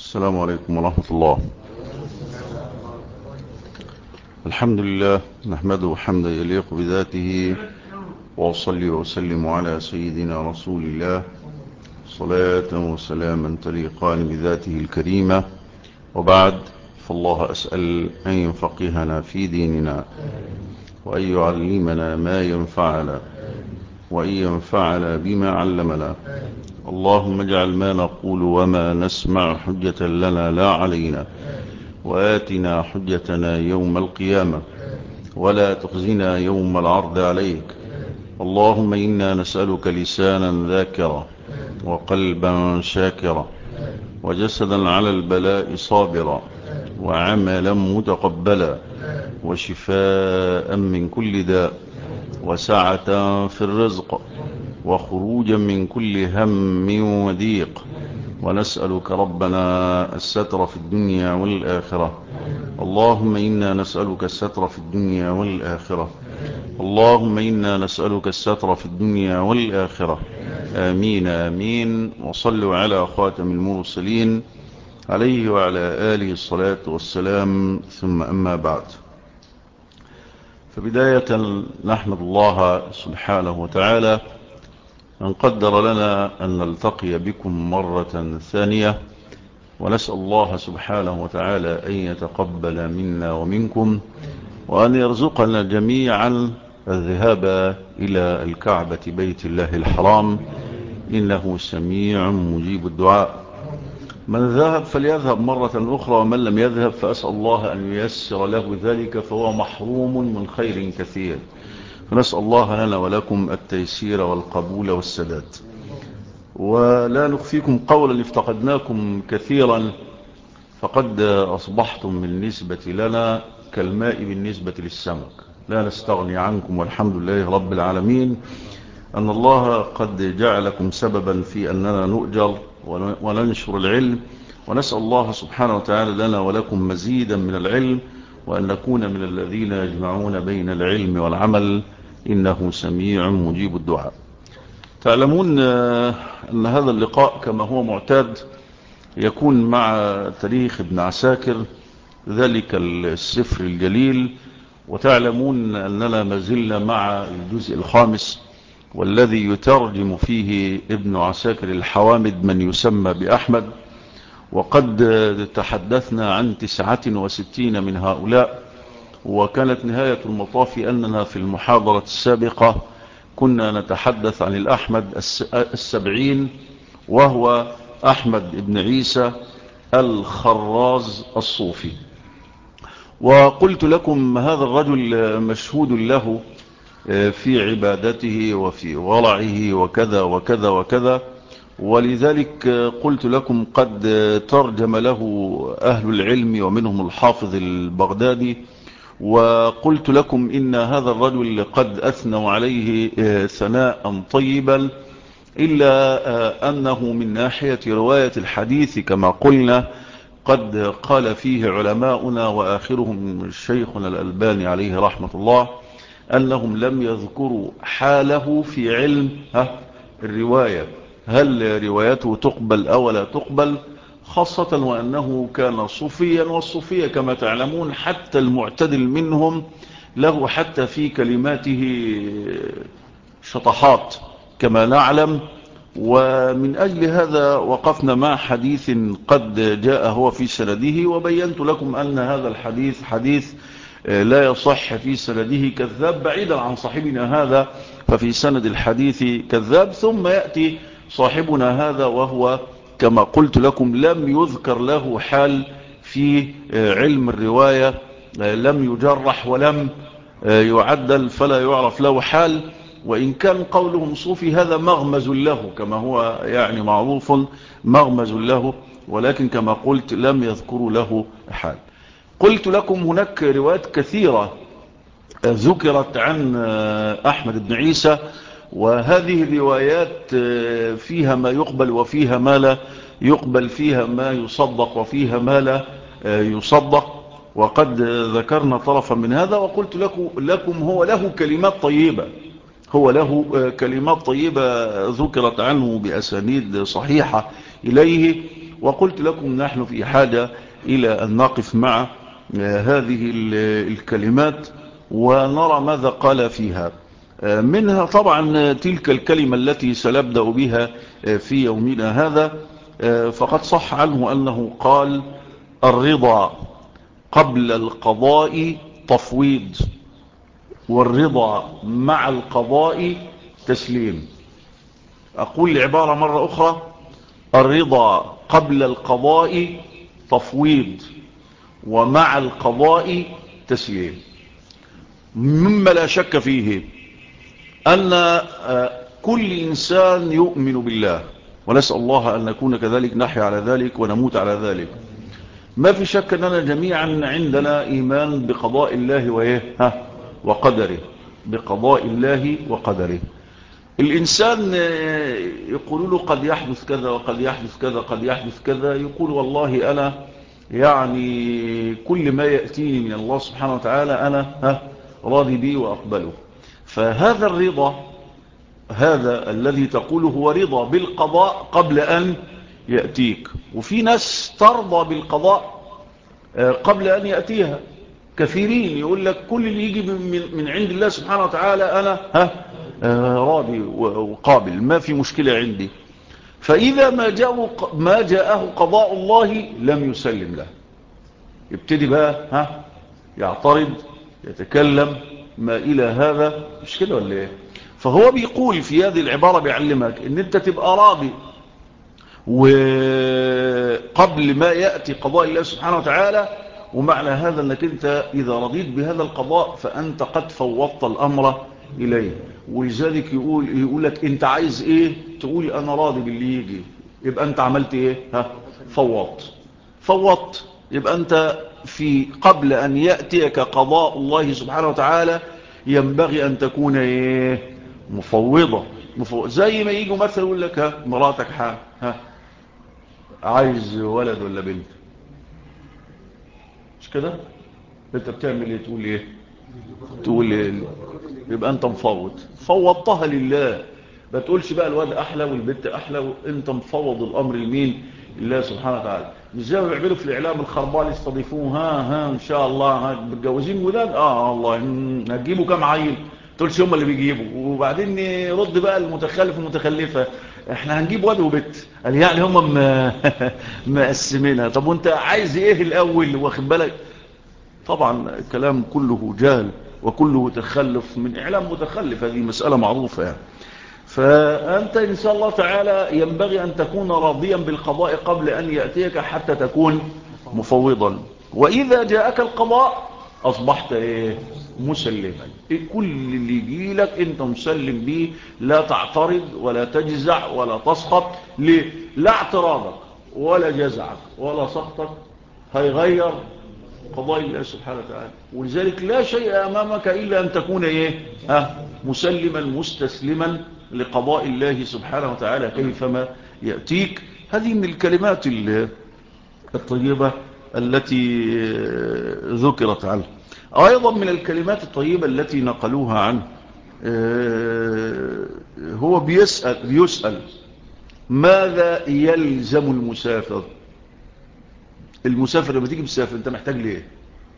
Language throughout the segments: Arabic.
السلام عليكم ورحمة الله. الحمد لله نحمده حمدا يليق بذاته، وأصلي وأسلم على سيدنا رسول الله صلاة وسلاما تليقان بذاته الكريمة. وبعد، فالله أسأل أن يفقهنا في ديننا، وأن يعلمنا ما ينفعنا، وأن ينفعنا بما علمنا. اللهم اجعل ما نقول وما نسمع حجة لنا لا علينا، وآتنا حجتنا يوم القيامة، ولا تخزنا يوم العرض عليك. اللهم إنا نسألك لسانا ذاكرا، وقلبا شاكرا، وجسدا على البلاء صابرا، وعملا متقبلا، وشفاء من كل داء، وسعة في الرزق، وخروجا من كل هم وضيق. ونسألك ربنا الستر في الدنيا والآخرة. اللهم إنا نسألك الستر في الدنيا والآخرة. اللهم إنا نسألك الستر في الدنيا والآخرة. آمين آمين. وصلوا على خاتم المرسلين عليه وعلى آله الصلاة والسلام، ثم أما بعد. فبداية نحمد الله سبحانه وتعالى أن قدر لنا أن نلتقي بكم مرة ثانية، ونسأل الله سبحانه وتعالى أن يتقبل منا ومنكم، وأن يرزقنا جميعا الذهاب إلى الكعبة بيت الله الحرام، إنه سميع مجيب الدعاء. من ذهب فليذهب مرة أخرى، ومن لم يذهب فأسأل الله أن ييسر له ذلك، فهو محروم من خير كثير. فنسأل الله لنا ولكم التيسير والقبول والسداد. ولا نخفيكم قولا افتقدناكم كثيرا، فقد أصبحتم بالنسبة لنا كالماء بالنسبة للسمك، لا نستغني عنكم، والحمد لله رب العالمين أن الله قد جعلكم سببا في أننا نؤجر وننشر العلم. ونسأل الله سبحانه وتعالى لنا ولكم مزيدا من العلم، وأن نكون من الذين يجمعون بين العلم والعمل، إنه سميع مجيب الدعاء. تعلمون أن هذا اللقاء كما هو معتاد يكون مع تاريخ ابن عساكر، ذلك السفر الجليل. وتعلمون أننا ما زلنا مع الجزء الخامس، والذي يترجم فيه ابن عساكر الحوامد من يسمى بأحمد. وقد تحدثنا عن 69 من هؤلاء، وكانت نهاية المطاف أننا في المحاضرة السابقة كنا نتحدث عن الأحمد 70، وهو أحمد بن عيسى الخراز الصوفي. وقلت لكم هذا الرجل مشهود له في عبادته وفي ورعه وكذا وكذا وكذا، ولذلك قلت لكم قد ترجم له أهل العلم ومنهم الحافظ البغدادي. وقلت لكم إن هذا الرجل قد أثنوا عليه ثناء طيبا، إلا أنه من ناحية رواية الحديث كما قلنا قد قال فيه علماؤنا وآخرهم شيخنا الألباني عليه رحمة الله أنهم لم يذكروا حاله في علم الرواية، هل روايته تقبل أو لا تقبل، خاصة وأنه كان صوفيا، والصوفية كما تعلمون حتى المعتدل منهم له حتى في كلماته شطحات كما نعلم. ومن أجل هذا وقفنا مع حديث قد جاء هو في سنده، وبينت لكم أن هذا الحديث حديث لا يصح في سنده كذاب، بعيدا عن صاحبنا هذا ففي سند الحديث كذاب. ثم يأتي صاحبنا هذا وهو كما قلت لكم لم يذكر له حال في علم الرواية، لم يجرح ولم يعدل، فلا يعرف له حال. وإن كان قولهم صوفي هذا مغمز له كما هو يعني معروف، مغمز له، ولكن كما قلت لم يذكروا له حال. قلت لكم هناك روايات كثيرة ذكرت عن أحمد بن عيسى، وهذه الروايات فيها ما يقبل وفيها ما لا يقبل، فيها ما يصدق وفيها ما لا يصدق. وقد ذكرنا طرفا من هذا، وقلت لكم هو له كلمات طيبة، هو له كلمات طيبة ذكرت عنه بأسانيد صحيحة إليه. وقلت لكم نحن في حاجة إلى أن نقف مع هذه الكلمات ونرى ماذا قال فيها. منها طبعا تلك الكلمة التي سنبدأ بها في يومنا هذا. فقد صح عنه أنه قال: الرضا قبل القضاء تفويض، والرضا مع القضاء تسليم. أقول العبارة مرة أخرى: الرضا قبل القضاء تفويض، ومع القضاء تسليم. مما لا شك فيه أن كل إنسان يؤمن بالله، ونسأل الله أن نكون كذلك، نحيا على ذلك ونموت على ذلك. ما في شك أننا جميعا عندنا إيمان بقضاء الله وقدره، بقضاء الله وقدره. الإنسان يقول له قد يحدث كذا وقد يحدث كذا قد يحدث كذا، يقول والله أنا يعني كل ما يأتيني من الله سبحانه وتعالى أنا راضي به وأقبله. فهذا الرضا، هذا الذي تقوله هو رضا بالقضاء قبل أن يأتيك. وفي ناس ترضى بالقضاء قبل أن يأتيها. كثيرين يقول لك كل اللي يجي من عند الله سبحانه وتعالى أنا راضي وقابل، ما في مشكلة عندي. فإذا ما جاءه قضاء الله لم يسلم له، يبتدي بقى يعترض، يتكلم، ما إلى هذا. مش كده ولا ايه؟ فهو بيقول في هذه العبارة، بيعلمك ان انت تبقى راضي وقبل ما يأتي قضاء الله سبحانه وتعالى. ومعنى هذا انك انت اذا رضيت بهذا القضاء فانت قد فوضت الامر اليه. ولذلك يقول لك انت عايز ايه؟ تقول انا راضي باللي يجي. يبقى انت عملت ايه؟ فوضت. يبقى انت في قبل ان يأتيك قضاء الله سبحانه وتعالى ينبغي ان تكون ايه؟ مفوضة. زي ما يجوا مثلا يقول لك مراتك عايز ولد ولا بنت، مش كده؟ انت بتعمل ايه؟ تقول ايه؟ يبقى انت فوضتها لله. ما تقولش بقى الواد احلى والبنت احلى، انت مفوض الامر لمين؟ الله سبحانه وتعالى. مش زي ما بيعملوا في الاعلام الخربان، يستضيفوه ان شاء الله متجوزين ولاد، والله هتجيبوا كام عيل؟ تقولش هم اللي بيجيبوا. وبعدين يرد بقى المتخلف والمتخلفه: احنا هنجيب واد وبنت. قال يعني هم مقسمينها. طب وانت عايز ايه الاول؟ واخد بالك؟ طبعا الكلام كله جهل وكله تخلف من اعلام متخلف، هذه مسألة معروفة يعني. فأنت إن شاء الله تعالى ينبغي أن تكون راضيا بالقضاء قبل أن يأتيك حتى تكون مفوضا. وإذا جاءك القضاء أصبحت مسلما. كل اللي يجي لك أنت مسلم به، لا تعترض ولا تجزع ولا تسقط. ليه؟ لا اعتراضك ولا جزعك ولا سقطك هيغير قضاء الله سبحانه وتعالى. ولذلك لا شيء أمامك إلا أن تكون مسلما مستسلما لقضاء الله سبحانه وتعالى كيفما يأتيك. هذه من الكلمات الطيبة التي ذكرت عنه. أيضا من الكلمات الطيبة التي نقلوها عنه، هو بيسأل ماذا يلزم المسافر؟ المسافر لما تيجي مسافر انت محتاج ليه؟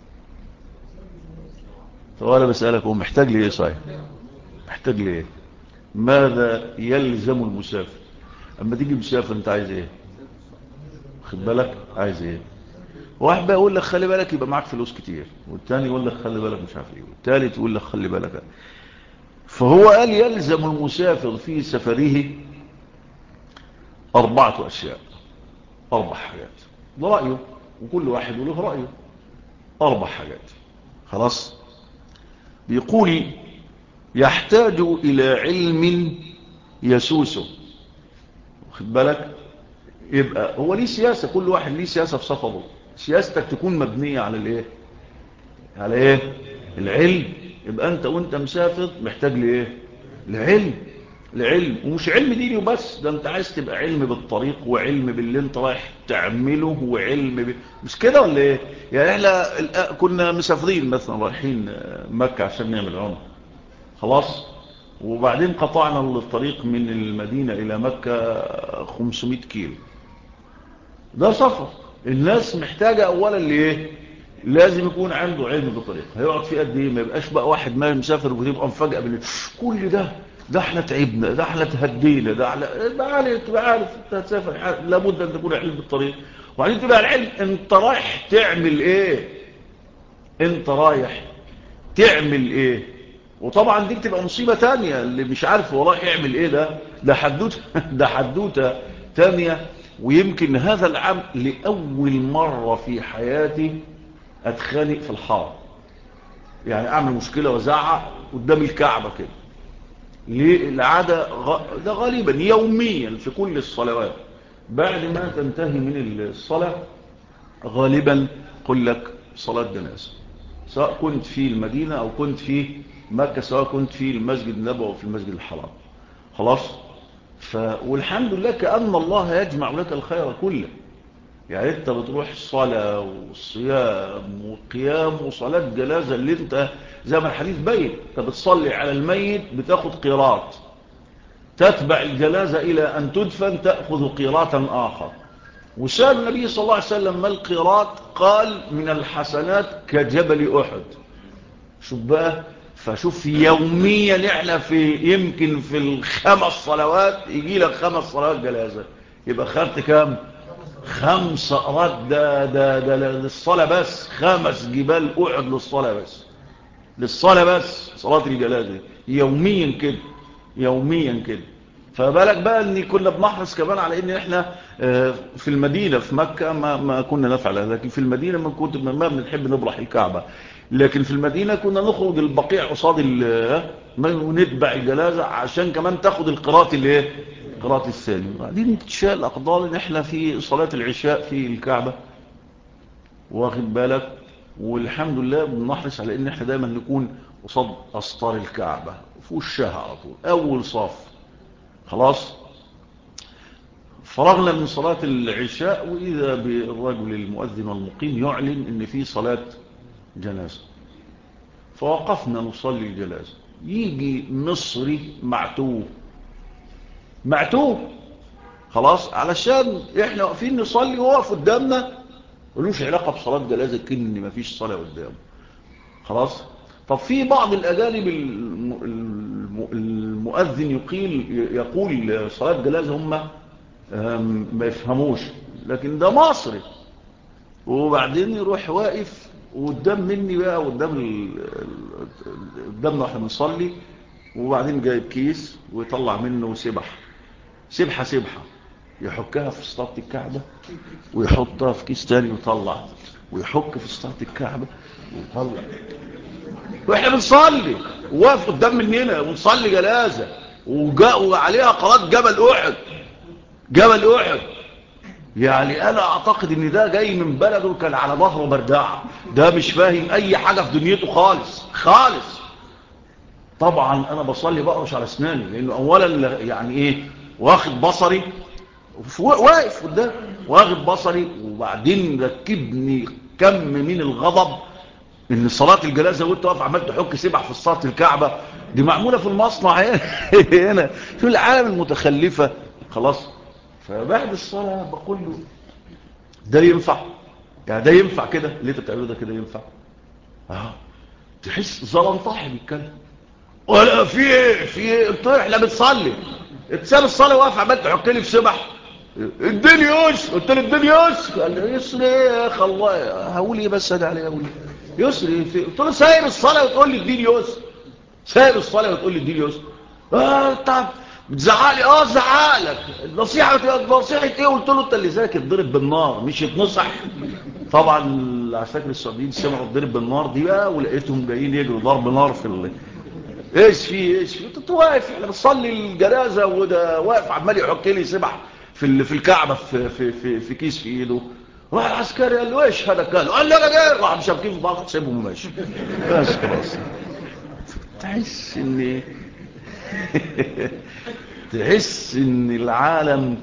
فأنا بسألك هو محتاج ليه؟ صحيح محتاج ليه؟ ماذا يلزم المسافر؟ اما تيجي مسافر انت عايز ايه؟ خد بالك عايز ايه؟ واحد بقى يقول لك خلي بالك يبقى معاك فلوس كتير، والتاني يقول لك خلي بالك مش عارف ايه، والتالت يقول لك خلي بالك. فهو قال يلزم المسافر في سفره 4 أشياء، 4 حاجات. ده رأيه، وكل واحد له رأيه. 4 حاجات. خلاص. بيقول يحتاج إلى علم يسوسه. خد بالك؟ يبقى هو ليه سياسة، كل واحد ليه سياسة في سفره. سياستك تكون مبنية على الايه؟ على ايه؟ العلم. يبقى انت وانت مسافر محتاج لايه؟ العلم. ومش علم ديني وبس، ده انت عايز تبقى علم بالطريق، وعلم باللي انت رايح تعمله، وعلم مش كده ولا ايه؟ يعني احنا كنا مسافرين مثلا رايحين مكة عشان نعمل عمره. خلاص. وبعدين قطعنا الطريق من المدينة الى مكة 500 كيلو. ده سفر. الناس محتاجة اولا لايه؟ لازم يكون عنده علم بطريقة هيقعد فيه قد ايه، ما يبقاش بقى واحد ما مسافر وتبقى مفاجأة كل ده احنا تعبنا، ده احنا تهدينا، ده احنا تبقى عارف انت هتسافر لابد ان تكون علم بالطريق. وبعدين تبقى العلم انت رايح تعمل ايه، انت رايح تعمل ايه. وطبعا دي بتبقى مصيبة تانية، اللي مش عارف هو رايح يعمل ايه ده حدوته ده حدوته تانية. ويمكن هذا العام لأول مرة في حياتي اتخانق في الحرم، يعني اعمل مشكلة وزعق قدام الكعبة كده. ليه؟ العادة ده غالبا يوميا في كل الصلوات بعد ما تنتهي من الصلاة غالبا قل لك صلاة جنازة، سواء كنت في المدينة او كنت في مكة، سواء كنت في المسجد النبوي او في المسجد الحرام. خلاص. والحمد لله كأن الله يجمع لك الخير كله. يعني انت بتروح الصلاة والصيام والقيام وصلاة جنازة اللي انت زي ما الحديث بين، انت بتصلي على الميت بتاخد قيراط، تتبع الجنازة الى ان تدفن تأخذ قيراطا اخر. وسأل النبي صلى الله عليه وسلم ما القيراط؟ قال من الحسنات كجبل احد. شوف بقى، فشوف يوميا احنا يمكن في الخمس صلوات يجي لك 5 صلوات جنازة، يبقى خدت كام؟ 5 رد. ده للصلاة بس، 5 جبال احد للصلاة بس، للصلاة بس، صلاة الجنازة يوميا كده، يوميا كده. فبالك بقى ان كنا بنحرص كمان على ان احنا في المدينة في مكة ما كنا نفعل هذا، لكن في المدينة ما بنحب نبرح الكعبة، لكن في المدينة كنا نخرج البقيع قصاد ونتبع الجنازة عشان كمان تاخد القراءة الايه، قراءة الثاني. بعدين تشاء الاقدار ان احنا في صلاة العشاء في الكعبة، واخد بالك. والحمد لله بنحرص على ان احنا دايما نكون قصاد اسطار الكعبة في وشها على طول اول صف. خلاص. فرغنا من صلاة العشاء وإذا بالرجل المؤذن والمقيم يعلن إن في صلاة جنازة، فوقفنا نصلي الجنازة. يجي مصري معتوه خلاص، علشان احنا واقفين نصلي وواقف قدامنا ملوش علاقة بصلاة جنازة، كأن مفيش صلاة قدامه. خلاص. طب في بعض الأجانب المؤذن يقول صلاة جنازة هم ما يفهموش، لكن ده مصري. وبعدين يروح واقف وقدام مني بقى قدامنا واحنا بنصلي، وبعدين جايب كيس ويطلع منه سبحة يحكها في سطاة الكعبة ويحطها في كيس تاني ويطلع، ويحك في سطاة الكعبة ويطلع، واحنا بنصلي وواقف قدام مننا ونصلي جنازة وعليها قرات جبل احد. يعني انا اعتقد ان ده جاي من بلده كان على ظهره بردعه، ده مش فاهم اي حاجه في دنيته خالص. طبعا انا بصلي بقرش على اسناني، لانه اولا يعني ايه، واخد بصري واقف قدام واخد بصري، وبعدين ركبني كم من الغضب ان صلاه الجنازه وانت واقف عمال تحك سبح في صلاه الكعبه، دي معموله في المصنع هنا في العالم المتخلفه. خلاص. فبعد الصلاه بقول له ده ينفع؟ يعني ده ينفع كده اللي انت بتعمله ده كده ينفع؟ تحس زلنطاحي بيتكلم، ولا في ايه قلت له احنا بنصلي، اتساب الصلاه واقف عمال تحك لي في سبح، اديني يسر. قلت له اديني يسر. قال لي يسر ايه يا اخي، الله هقول ايه بس انا عليه هقول ايه يسر ايه؟ قلت له سايب الصلاه وتقول لي اديني يسر، سايب الصلاه وتقول لي اديني يسر. طب بتزعق لي؟ زعق لك. نصيحه ايه؟ قلت له انت اللي ذاكر ضرب بالنار مش يتنصح. طبعا العساكر السعوديين سمعوا الضرب بالنار دي بقى، ولقيتهم جايين يجروا ضرب نار في ايش انت واقف احنا بنصلي الجنازه وده واقف عمال يحك لي سبح في الكعبه في كيس في ايده. راح العسكري قال له ايش هذا؟ قال له انا جاي. راح مشابكين في بعض سيبهم وماشي. بس خلاص. تحس ان تحس ان العالم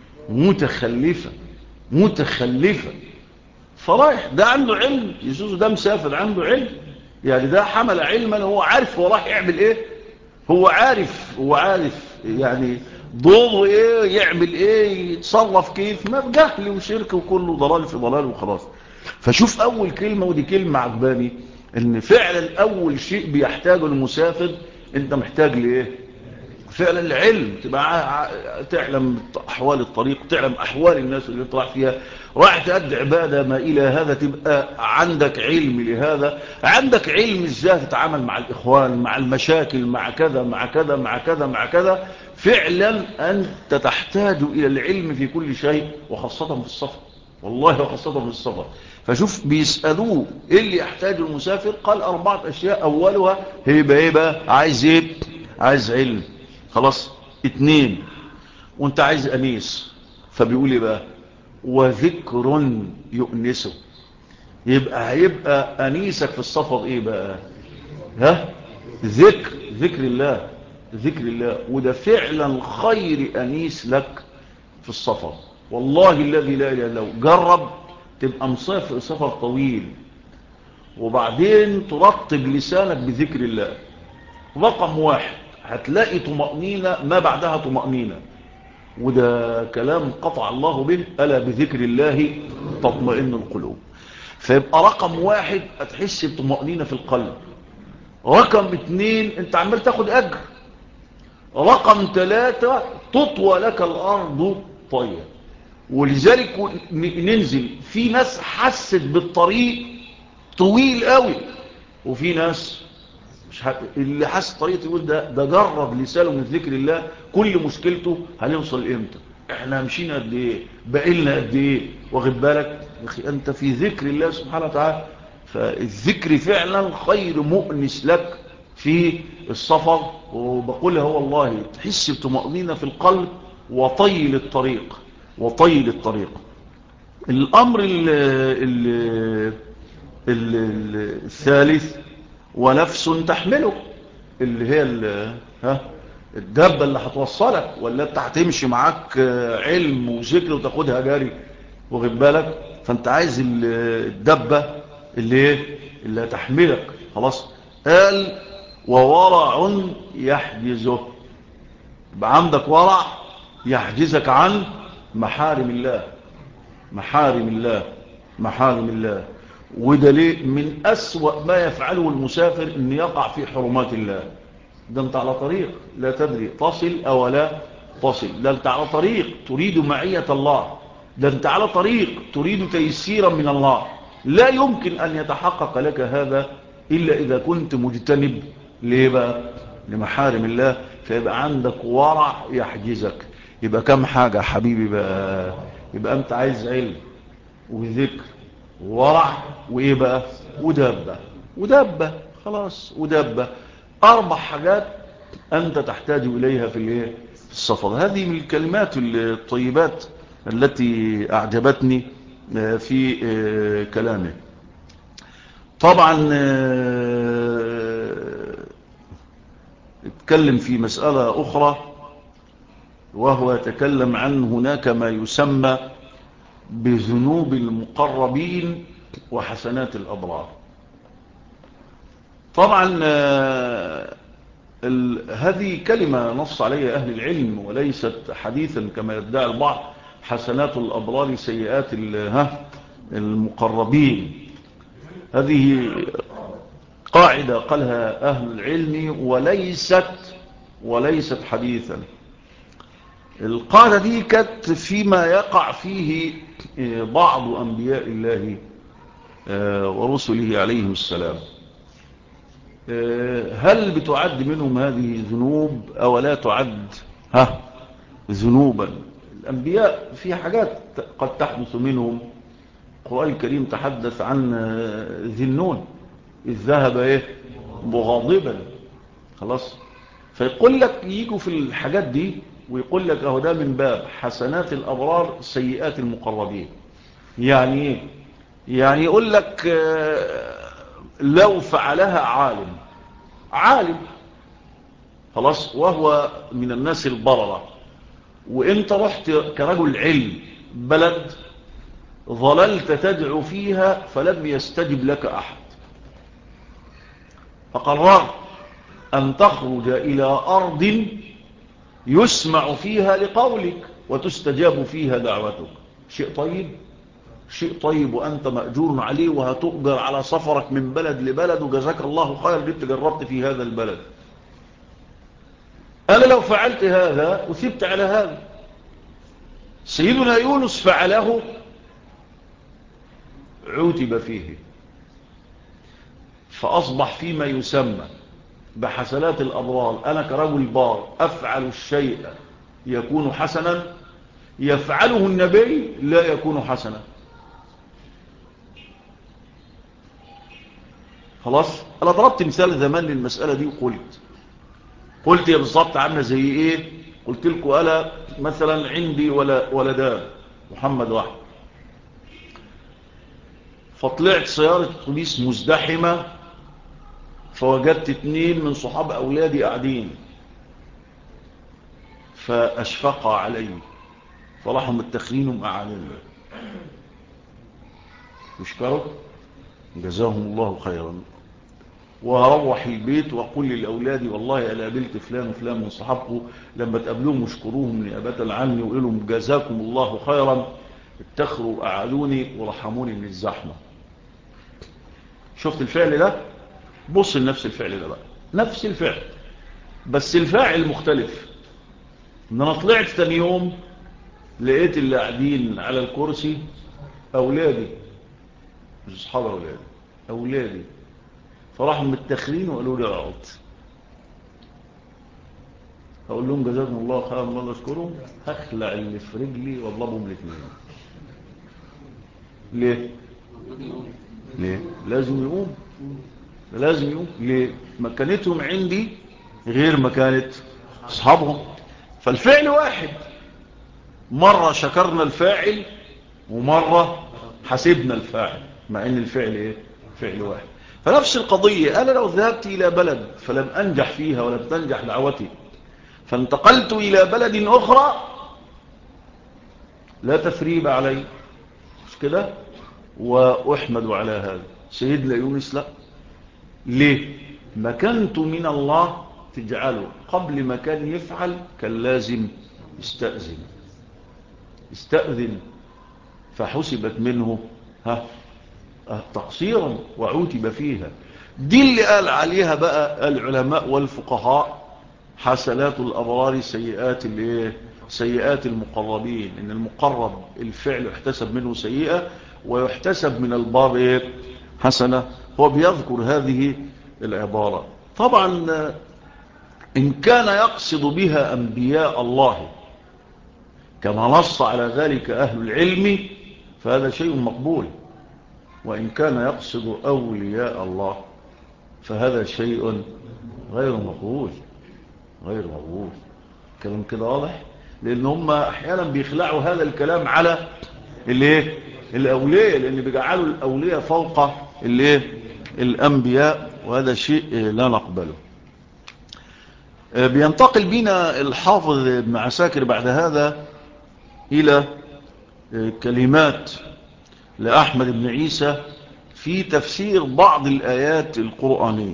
متخلفه. فرايح ده عنده علم، يسوس ده مسافر عنده علم، يعني ده حمل علما، هو عارف هو راح يعمل ايه، هو عارف يعني دوره ايه، يعمل ايه، يتصرف كيف، ما بجهل وشرك وكله ضلال في ضلال وخلاص. فشوف اول كلمة، ودي كلمة عجباني، ان فعلا اول شيء بيحتاجه المسافر، انت محتاج لايه؟ فعلا العلم، تبقى تعلم احوال الطريق، تعلم احوال الناس اللي انت رايح فيها، رايح تأدي عبادة ما الى هذا، تبقى عندك علم لهذا، عندك علم ازاي تتعامل مع الاخوان، مع المشاكل، مع كذا مع كذا مع كذا مع كذا. فعلا انت تحتاج الى العلم في كل شيء، وخاصة في السفر، والله وخاصة في السفر. فشوف بيسألوه ايه اللي يحتاج المسافر، قال 4 اشياء، اولها هيبقى ايه بقى، عايز ايه؟ عايز علم، خلاص. 2، وانت عايز انيس، فبيقول ايه بقى؟ وذكر يؤنسه. هيبقى انيسك في السفر ايه بقى؟ ها؟ ذكر الله، ذكر الله. وده فعلا خير انيس لك في السفر، والله الذي لا اله الا هو. جرب تبقى مسافر سفر طويل، وبعدين ترطب لسانك بذكر الله. رقم 1 هتلاقي طمأنينة ما بعدها طمأنينة، وده كلام قطع الله به، ألا بذكر الله تطمئن القلوب. فيبقى رقم 1 هتحس بطمأنينة في القلب. رقم 2 انت عمال تاخد أجر. رقم 3 تطوى لك الأرض طية. ولذلك ننزل، في ناس حست بالطريق طويل قوي، وفي ناس مش اللي حس طريقة يقول ده جرب لسانه من ذكر الله، كل مشكلته هنوصل امتى، احنا مشينا قد ايه، بقيلنا قد ايه، واخد بالك يا اخي انت في ذكر الله سبحانه وتعالى. فالذكر فعلا خير مؤنس لك في السفر. وبقولها هو والله تحس بطمأنينة في القلب، وطيل الطريق، وطيل الطريق. الامر الثالث، ونفس تحمله، اللي هي الدابة اللي هتوصلك، ولا انت هتمشي معاك علم وذكر وتاخدها جاري، واخد بالك. فانت عايز الدابة اللي هتحملك، خلاص. قال وورع يحجزه. يبقى عندك ورع يحجزك عن محارم الله، محارم الله، محارم الله. وده ليه من أسوأ ما يفعله المسافر ان يقع في حرمات الله. ده انت على طريق لا تدري تصل او لا تصل، ده انت على طريق تريد معية الله، ده انت على طريق تريد تيسيرا من الله. لا يمكن ان يتحقق لك هذا الا اذا كنت مجتنب ليه بقى؟ لمحارم الله. فيبقى عندك ورع يحجزك. يبقى كم حاجة يا حبيبي بقى؟ يبقى انت عايز علم وذكر وورع وايه بقى؟ ودابة، ودابة، خلاص، ودابة. 4 حاجات انت تحتاج اليها في السفر. هذه من الكلمات الطيبات التي اعجبتني في كلامه. طبعا اتكلم في مسألة اخرى، وهو يتكلم عن هناك ما يسمى بذنوب المقربين وحسنات الأبرار. طبعا هذه كلمة نص عليها أهل العلم، وليست حديثا كما يدعي البعض، حسنات الأبرار سيئات المقربين. هذه قاعدة قالها أهل العلم، وليست حديثا. القاعدة دي كانت فيما يقع فيه بعض أنبياء الله ورسله عليهم السلام. هل بتعد منهم هذه ذنوب أو لا تعد ذنوبا؟ الأنبياء في حاجات قد تحدث منهم. القرآن الكريم تحدث عن ذي النون إذ ذهب مغاضبا، خلاص. فيقول لك يجوا في الحاجات دي ويقول لك اهو ده من باب حسنات الأبرار سيئات المقربين. يعني ايه؟ يعني يقول لك لو فعلها عالم خلاص، وهو من الناس البررة، وانت رحت كرجل علم بلد، ظللت تدعو فيها فلم يستجب لك أحد، فقررت أن تخرج إلى أرض يسمع فيها لقولك وتستجاب فيها دعوتك. شيء طيب، شيء طيب، وأنت مأجور عليه وهتؤجر على سفرك من بلد لبلد، وجزاك الله خير جبت جربت في هذا البلد. أنا لو فعلت هذا وثبت على هذا. سيدنا يونس فعله عوتب فيه، فأصبح فيما يسمى بحسنات الأبرار. أنا كرجل بار أفعل الشيء يكون حسنا، يفعله النبي لا يكون حسنا. خلاص. أنا ضربت مثال زمان للمسألة دي وقلت يا بالظبط عامله زي ايه. قلت لكم انا مثلا عندي ولدان، محمد واحد، فطلعت سيارة اتوبيس مزدحمة، فوجدت 2 من صحاب اولادي قاعدين، فاشفق علي فراحوا متخذينهم قاعدين. يشكروا جزاهم الله خيرا. وهروح البيت واقول للاولادي والله انا قابلت فلان وفلان من صحابكم، لما تقابلوهم اشكروهم نيابه عني وقولوا لهم جزاكم الله خيرا، اتخروا قعدوني ورحموني من الزحمه. شفت الفعل ده؟ بص لنفس الفعل ده بقى، نفس الفعل بس الفاعل مختلف. ان انا طلعت ثاني يوم لقيت اللي قاعدين على الكرسي اولادي، مش اصحاب اولادي، فراحوا متخرين وقالوا لي اقعد. هقول لهم جزاكم الله خيرا الله اشكرهم، هخلع اللي في رجلي واضربهم الاثنين. ليه لازم يقوم ليه؟ مكانتهم عندي غير مكانة اصحابهم. فالفعل واحد، مرة شكرنا الفاعل ومرة حسبنا الفاعل، مع ان الفعل فعل واحد. فنفس القضية، انا لو ذهبت الى بلد فلم انجح فيها ولم تنجح دعوتي، فانتقلت الى بلد اخرى، لا تثريب علي، مش كده؟ واحمد على هذا. سيدنا يونس لا. ليه؟ مكانته من الله تجعله قبل ما كان يفعل كان لازم يستأذن، فحسبت منه تقصيرا وعوتب فيها. دي اللي قال عليها بقى العلماء والفقهاء حسنات الأبرار سيئات المقربين. إن المقرب الفعل يحتسب منه سيئة ويحتسب من البار حسنة. هو بيذكر هذه العبارة. طبعا إن كان يقصد بها أنبياء الله كما نص على ذلك أهل العلم فهذا شيء مقبول، وإن كان يقصد أولياء الله فهذا شيء غير مقبول. كلام كده واضح، لأن هم أحيانا بيخلعوا هذا الكلام على الأولياء، لأن بيجعلوا الأولياء فوق الأنبياء، وهذا شيء لا نقبله. بينتقل بنا الحافظ ابن عساكر بعد هذا إلى كلمات لأحمد بن عيسى في تفسير بعض الآيات القرآنية.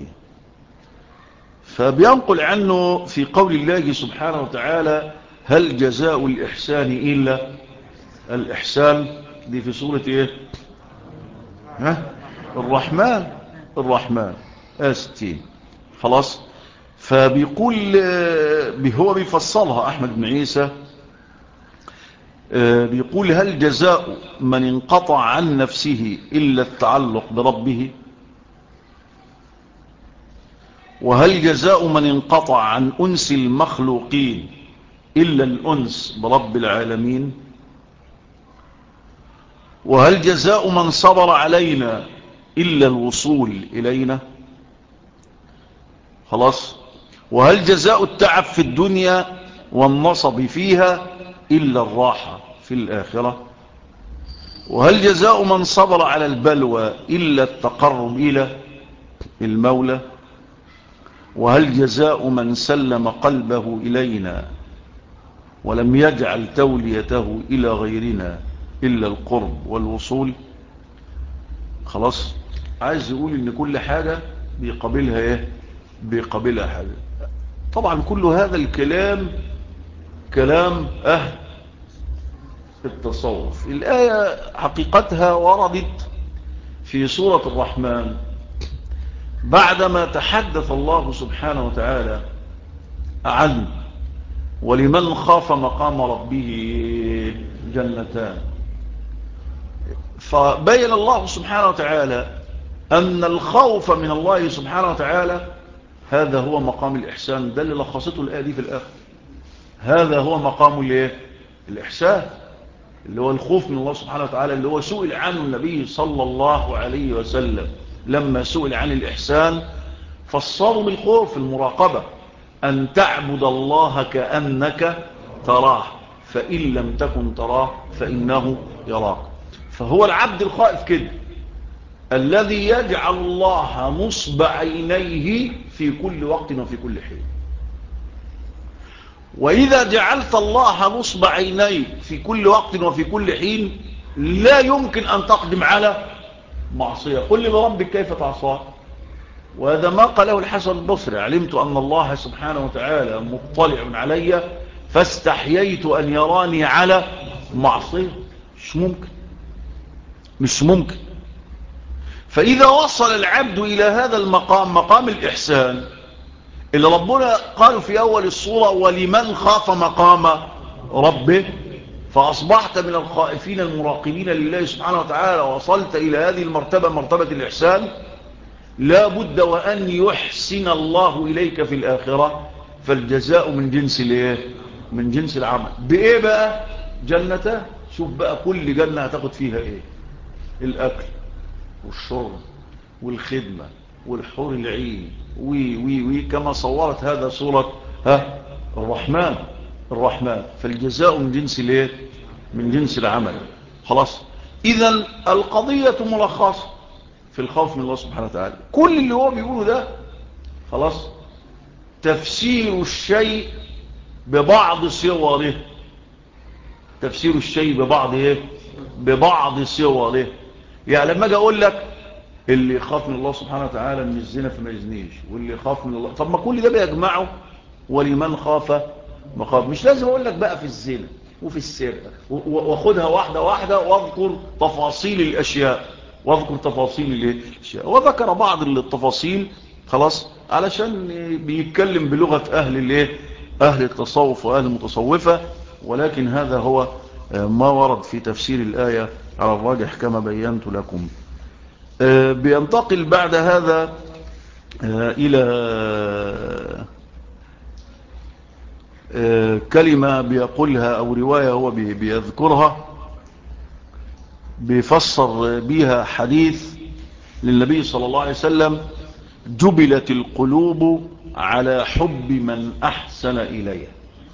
فبينقل عنه في قول الله سبحانه وتعالى هل جزاء الإحسان إلا الإحسان. دي في سورة الرحمن آستين. خلاص. فبيقول هو بيفصلها أحمد بن عيسى، بيقول هل جزاء من انقطع عن نفسه إلا التعلق بربه، وهل جزاء من انقطع عن أنس المخلوقين إلا الأنس برب العالمين، وهل جزاء من صبر علينا إلا الوصول إلينا. خلاص. وهل جزاء التعب في الدنيا والنصب فيها إلا الراحة في الآخرة، وهل جزاء من صبر على البلوى إلا التقرب إلى المولى، وهل جزاء من سلم قلبه إلينا ولم يجعل توليته إلى غيرنا إلا القرب والوصول. خلاص. عايز يقول إن كل حاجة بيقابلها حاجة. طبعا كل هذا الكلام كلام أهل التصوف. الآية حقيقتها وردت في سورة الرحمن بعدما تحدث الله سبحانه وتعالى عن ولمن خاف مقام ربه جنتان، فبين الله سبحانه وتعالى أن الخوف من الله سبحانه وتعالى هذا هو مقام الإحسان. ده اللي لخصته الآية دي في الآخر. هذا هو مقام الإحسان، اللي هو الخوف من الله سبحانه وتعالى، اللي هو سئل عنه النبي صلى الله عليه وسلم لما سئل عن الإحسان فسره بالخوف، المراقبة، أن تعبد الله كأنك تراه فإن لم تكن تراه فإنه يراك. فهو العبد الخائف كده الذي يجعل الله نصب عينيه في كل وقت وفي كل حين. وإذا جعلت الله نصب عينيك في كل وقت وفي كل حين لا يمكن أن تقدم على معصية. قل لربك كيف تعصاه. وهذا ما قاله الحسن البصري: علمت أن الله سبحانه وتعالى مطلع علي فاستحييت أن يراني على معصية. مش ممكن. فإذا وصل العبد إلى هذا المقام، مقام الإحسان اللي ربنا قال في أول الصورة ولمن خاف مقام ربه، فأصبحت من الخائفين المراقبين لله سبحانه وتعالى، وصلت إلى هذه المرتبة، مرتبة الإحسان. لا بد وأن يحسن الله إليك في الآخرة، فالجزاء من جنس العمل. بإيه بقى؟ جنتان. شوف بقى كل جنة هتاخد فيها إيه: الأكل والشرب والخدمة والحور العين وي كما صورت هذا سورة الرحمن. فالجزاء من جنس العمل. خلاص. إذن القضية ملخصة في الخوف من الله سبحانه وتعالى. كل اللي هو بيقوله ده خلاص تفسير الشيء ببعض صوره. تفسير الشيء ببعض صوره. يعني لما اجي اقول لك اللي يخاف من الله سبحانه وتعالى من الزنا فما يزنيش، واللي يخاف من الله، طب ما كل ده بيجمعه ولمن خاف مخاف. مش لازم اقول لك بقى في الزنا وفي السرقه واخدها واحده واحده واذكر تفاصيل الاشياء، وذكر بعض التفاصيل خلاص علشان بيتكلم بلغه اهل التصوف واهل المتصوفه. ولكن هذا هو ما ورد في تفسير الآية على الراجح كما بينت لكم. بينتقل بعد هذا إلى كلمة بيقولها أو رواية هو بيذكرها، بيفسر بيها حديث للنبي صلى الله عليه وسلم: جبلت القلوب على حب من أحسن إليها.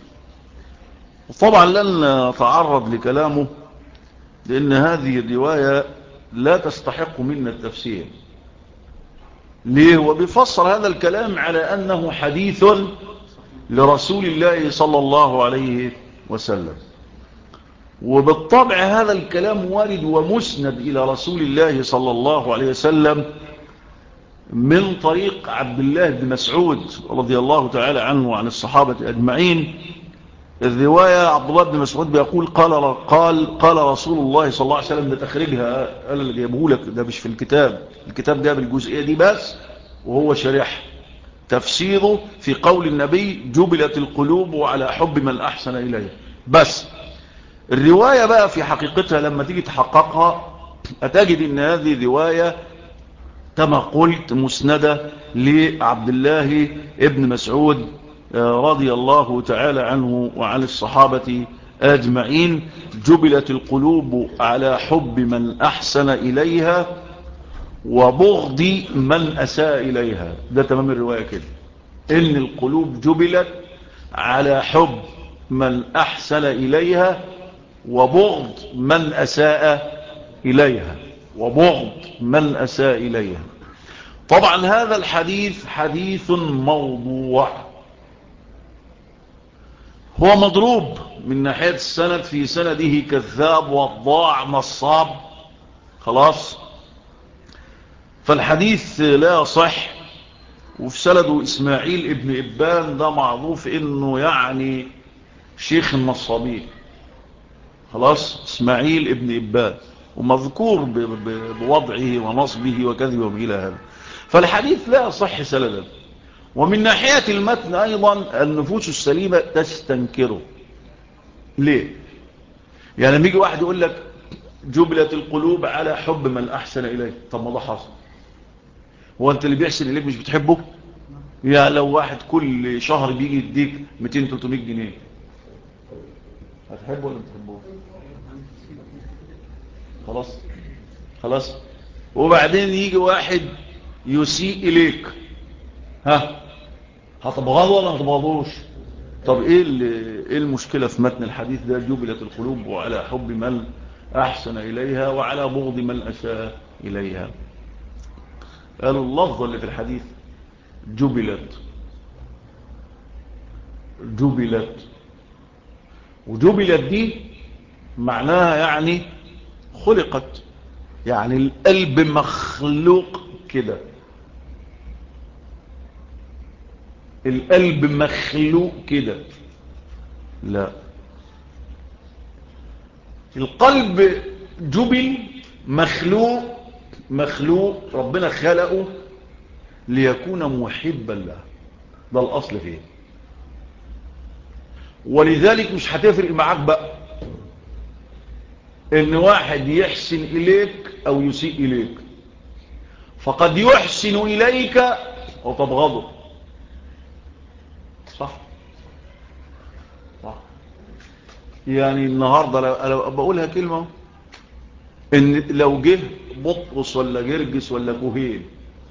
طبعا لن نتعرض لكلامه لأن هذه الرواية لا تستحق منا التفسير. ليه؟ وبيفسر هذا الكلام على أنه حديث لرسول الله صلى الله عليه وسلم، وبالطبع هذا الكلام وارد ومسند إلى رسول الله صلى الله عليه وسلم من طريق عبد الله بن مسعود رضي الله تعالى عنه وعن الصحابة أجمعين. الرواية عبد الله بن مسعود بيقول: قال رسول الله صلى الله عليه وسلم. ده تخريجها قال اللي جايبه لك ده مش في الكتاب جاب الجزئية دي بس وهو شرح تفسيره في قول النبي: جبلت القلوب على حب من أحسن إليه. بس الرواية بقى في حقيقتها لما تيجي تحققها هتجد ان هذه الرواية كما قلت مسندة لعبد الله ابن مسعود رضي الله تعالى عنه وعن الصحابة أجمعين. جبلت القلوب على حب من أحسن إليها وبغض من أساء إليها. ده تمام الرواية كده، إن القلوب جبلت على حب من أحسن إليها وبغض من أساء إليها. طبعا هذا الحديث حديث موضوع، هو مضروب من ناحية السند، في سنده كذاب وضاع نصاب خلاص، فالحديث لا صح. وفي سنده إسماعيل ابن إبان، ده معروف إنه يعني شيخ النصابين، خلاص، اسماعيل ابن إبان، ومذكور بوضعه ونصبه وكذبه إلى هذا. فالحديث لا يصح سندا. ومن ناحية المتن أيضا النفوس السليمة تستنكره. ليه؟ يعني لما يجي واحد يقول لك جبلت القلوب على حب من أحسن إليه، طب ما ده حصل. هو أنت اللي بيحسن إليك مش بتحبه؟ يعني لو واحد كل شهر بيجي يديك 200-300 جنيه هتحبه ولا بتحبه؟ خلاص خلاص. وبعدين يجي واحد يسيء إليك، هتبغضه ولا هتبغضوش؟ طب ايه المشكلة في متن الحديث ده؟ جبلت القلوب وعلى حب من احسن اليها وعلى بغض من اساء اليها. قالوا اللفظة اللي في الحديث جبلت، وجبلت دي معناها يعني خلقت، يعني القلب مخلوق كده، القلب مخلوق كده. لا، القلب جبل مخلوق ربنا خلقه ليكون محبا له، ده الأصل فيه. ولذلك مش هتفرق معاك بقى ان واحد يحسن إليك أو يسيء إليك، فقد يحسن إليك وتبغضه. صح؟ يعني النهاردة لو بقولها كلمة، ان لو جه بطرس ولا جرجس ولا كوهين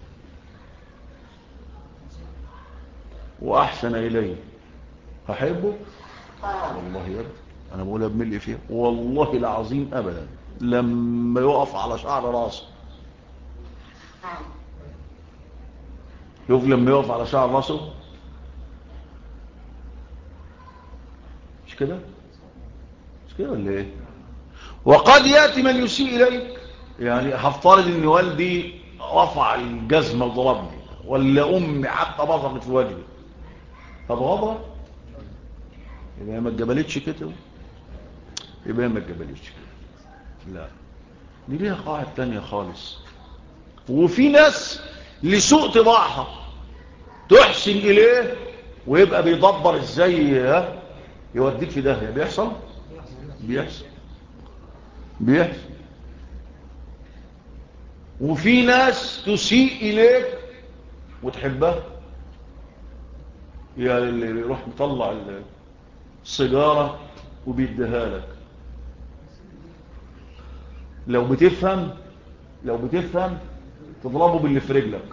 وأحسن إليه هحبه؟ والله يا ابني أنا بقولها بملء فيها، والله العظيم أبدا. لما يقف على شعر راسه، لما يقف على شعر راسه، مش كده ولا ايه؟ وقد يأتي من يسيء إليك، يعني هفترض ان والدي رفع الجزمة وضربني، ولا أمي حتى بصقت في وجهي، هبغضها؟ يبقى ما اتجبلتش كده، يبقى ما اتجبلتش كده. لا، دي ليها قاعدة تانية خالص. وفي ناس لسوء طباعها تحسن إليه ويبقى بيدبر ازاي يوديك في داهية. بيحصل. وفي ناس تسيء إليك وتحبها، يعني اللي يروح مطلع السيجارة وبيديها لك، لو بتفهم تضربه باللي في رجلك.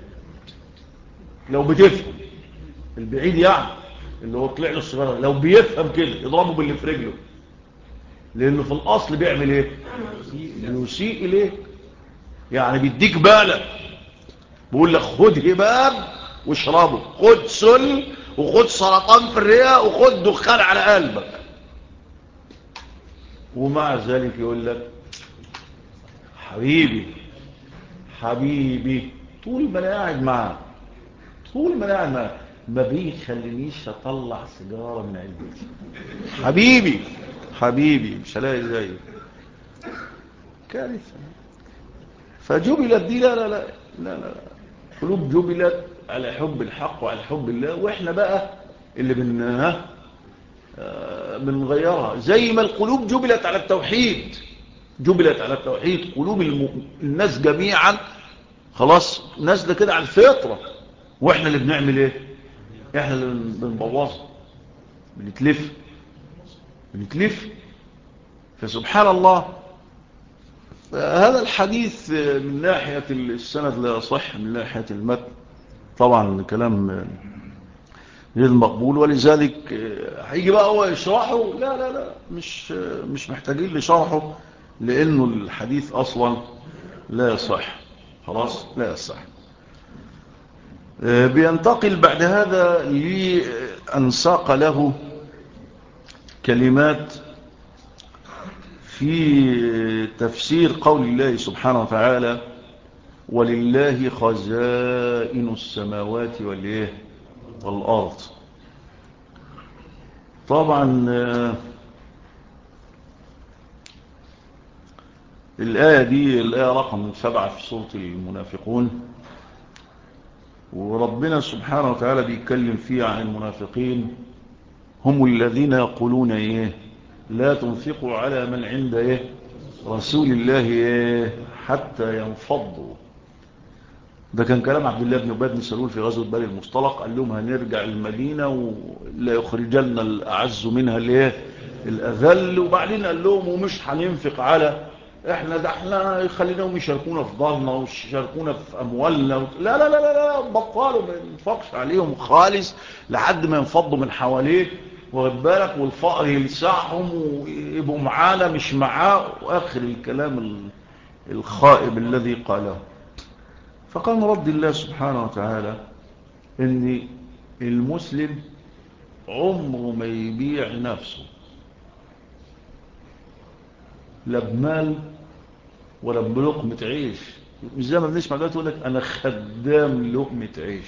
لو بتفهم البعيد يعني اللي هو طلع له السيجارة، لو بيفهم كده يضربه باللي في رجله، لأنه في الأصل بيعمل ايه؟ بيسيء إليك. يعني بيديك بالك، بيقول لك خد هباب واشربه، خد سل وخد سرطان في الرئة وخد دخان على قلبك، ومع ذلك يقول لك حبيبي طول ما انا قاعد معاه ما بيخلينيش اطلع سيجاره من علبتي. حبيبي مش هلاقي زيه. كارثه. فجبلت دي لا، قلوب جبلت على حب الحق وعلى حب الله، واحنا بقى اللي بنغيرها. زي ما القلوب جبلت على التوحيد، قلوب الناس جميعا خلاص نازله كده على الفطره، واحنا اللي بنعمل ايه؟ احنا اللي بنبوظها، بنتلف. فسبحان الله. هذا الحديث من ناحية السند لا يصح، من ناحية المتن طبعا كلام غير مقبول. ولذلك هيجي بقى هو يشرحه، لا مش محتاجين لشرحه، لأنه الحديث أصلا لا يصح. خلاص لا يصح. بينتقل بعد هذا لأن ساق له كلمات في تفسير قول الله سبحانه وتعالى: ولله خزائن السماوات والأرض. طبعا الآية دي الآية رقم 7 في سورة المنافقون، وربنا سبحانه وتعالى بيتكلم فيها عن المنافقين. هم الذين يقولون ايه؟ لا تنفقوا على من عند ايه؟ رسول الله ايه؟ حتى ينفضوا. ده كان كلام عبد الله بن أبي بن سلول في غزوة بني المصطلق، قال لهم هنرجع المدينة ولا يخرجن الأعز منها الايه؟ الأذل. وبعدين قال لهم ومش هننفق على احنا خليناهم يشاركونا في ضرنا ويشاركونا في اموالنا لا لا لا لا، بطلوا ما ينفقش عليهم خالص لحد ما ينفضوا من حواليه، واخد بالك، والفقر يلسعهم ويبقوا معانا مش معاه، واخر الكلام الخائب الذي قاله. فقال رد الله سبحانه وتعالى ان المسلم عمره ما يبيع نفسه لا بمال ولا بلقمة عيش. مش زي ما بنسمع دلوقتي يقول لك انا خدام لقمة عيش.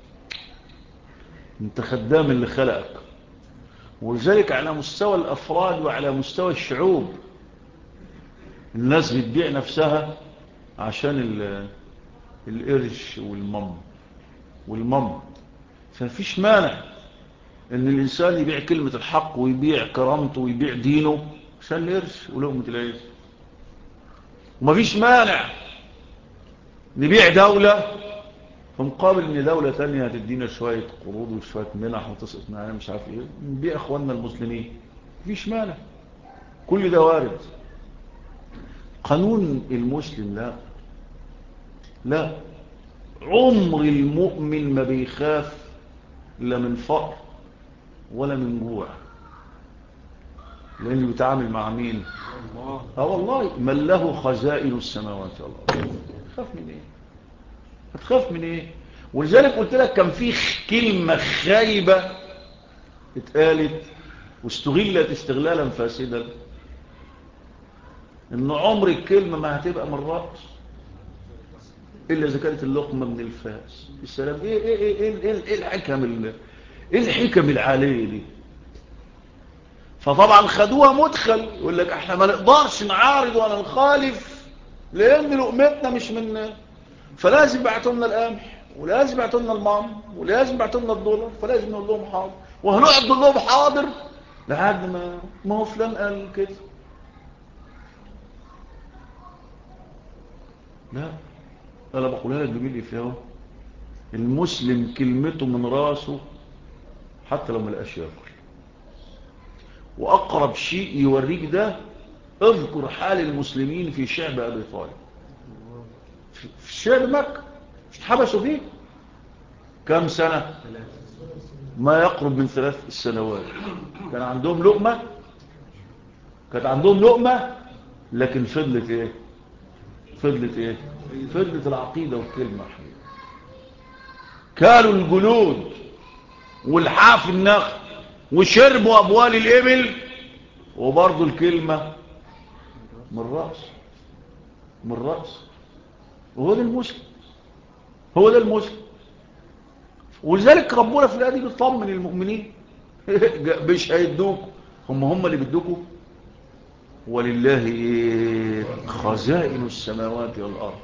انت خدام اللي خلقك. ولذلك على مستوى الافراد وعلى مستوى الشعوب الناس بتبيع نفسها عشان القرش والمم. فمفيش مانع ان الانسان يبيع كلمة الحق ويبيع كرامته ويبيع دينه عشان القرش ولقمة العيش. ومفيش مانع نبيع دولة في مقابل ان دولة تانية هتدينا شوية قروض وشوية منح وتسقط معانا مش عارف ايه، نبيع اخواننا المسلمين. مفيش مانع، كل ده وارد. قانون المسلم لا، عمر المؤمن ما بيخاف لا من فقر ولا من جوع، لانه بيتعامل مع مين؟ والله من له خزائن السماوات والارض. خاف من ايه؟ هتخاف من ايه؟ ولذلك قلت لك كان في كلمة خايبة اتقالت واستغلت استغلالا فاسدا، ان عمر الكلمة ما هتبقى من الرأس الا اذا كانت اللقمة من الفاس. السلام. ايه الحكم العالية دي؟ فطبعا خدوها مدخل، يقول لك احنا ما نقدرش نعارض ولا نخالف لان لقمتنا مش من، فلازم يبعتوا لنا القمح ولازم يبعتوا لنا المام ولازم يبعتوا لنا الدولار، فلازم نقول لهم حاضر، وهنقعد نقول لهم حاضر لحد ما هو فلان قال كده. لا، انا بقولها لك بملء فيها. المسلم كلمته من راسه حتى لو ما لقاش ياكل. واقرب شيء يوريك ده اذكر حال المسلمين في شعب ابي طالب، في شعب مكة مش اتحبسوا فيه كم سنة؟ ما يقرب من 3 سنوات. كان عندهم لقمة، كانت عندهم لقمة، لكن فضلت ايه؟ فضلت العقيدة والكلمة. كالوا الجلود والحاف النخل وشربوا أبوال الإبل وبرضو الكلمة من رأس. وهو ده المسلم، هو ده المسلم. ولذلك ربنا في الآية دي بيطمن المؤمنين مش هيدوكوا، هم اللي بيدوكوا. ولله خزائن السماوات والأرض.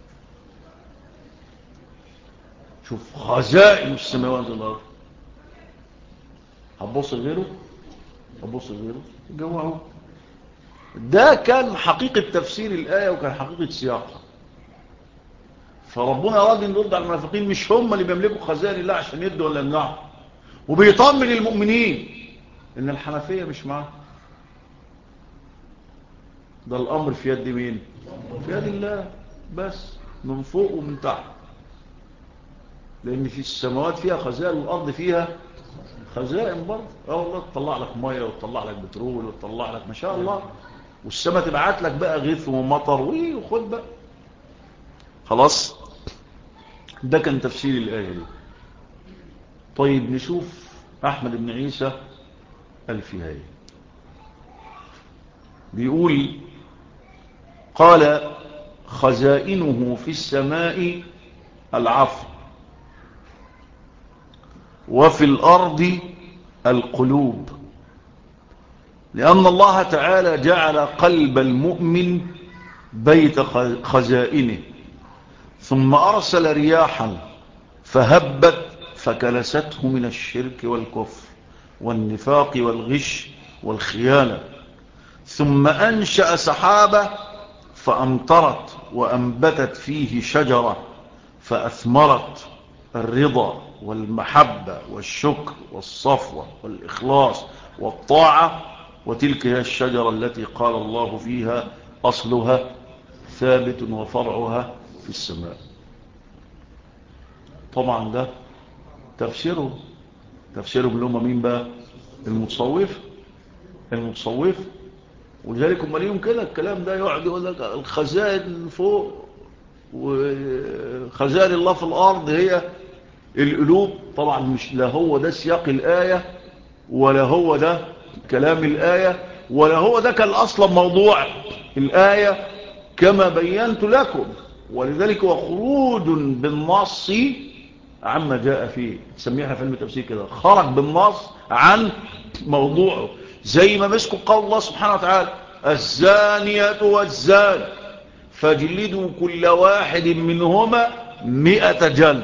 شوف، خزائن السماوات والأرض. هتبص غيره جوعوا. ده كان حقيقة تفسير الآية وكان حقيقة سياقها. فربنا أراد أن يرد على المنافقين مش هم اللي بيملكوا خزائن الله عشان يدوا ولا يمنعوا، وبيطمن المؤمنين إن الحنفية مش معاه. ده الأمر في يد مين؟ في يد الله بس، من فوق ومن تحت. لأن في السماوات فيها خزائن والأرض فيها خزائن برضه. والله تطلع لك مية وتطلع لك بترول وتطلع لك ما شاء الله، والسماء تبعت لك بقى غيث ومطر وخد بقى. خلاص، ده كان تفسير الآية دي. طيب نشوف أحمد بن عيسى الفيهاي بيقول قال خزائنه في السماء العفو وفي الأرض القلوب. لأن الله تعالى جعل قلب المؤمن بيت خزائنه، ثم أرسل رياحا فهبت فكلسته من الشرك والكفر والنفاق والغش والخيانة، ثم أنشأ سحابة فأمطرت وأنبتت فيه شجرة فأثمرت الرضا والمحبة والشكر والصفوة والإخلاص والطاعة، وتلك هي الشجرة التي قال الله فيها أصلها ثابت وفرعها في السماء. طبعا ده تفسيره اللي هم مين بقى؟ المتصوف. ولذلك هم ليهم كده الكلام ده، يقعد يقول لك الخزائن فوق وخزائن الله في الأرض هي القلوب. طبعا مش لا هو ده سياق الآية، ولا هو ده كلام الآية، ولا هو ده كان أصلا موضوع الآية كما بينت لكم. ولذلك هو خروج بالنص عما جاء فيه، تسميها في علم التفسير كده، خرج بالنص عن موضوعه. زي ما مسكوا قول الله سبحانه وتعالى الزانية والزاني فاجلدوا كل واحد منهما 100 جلد.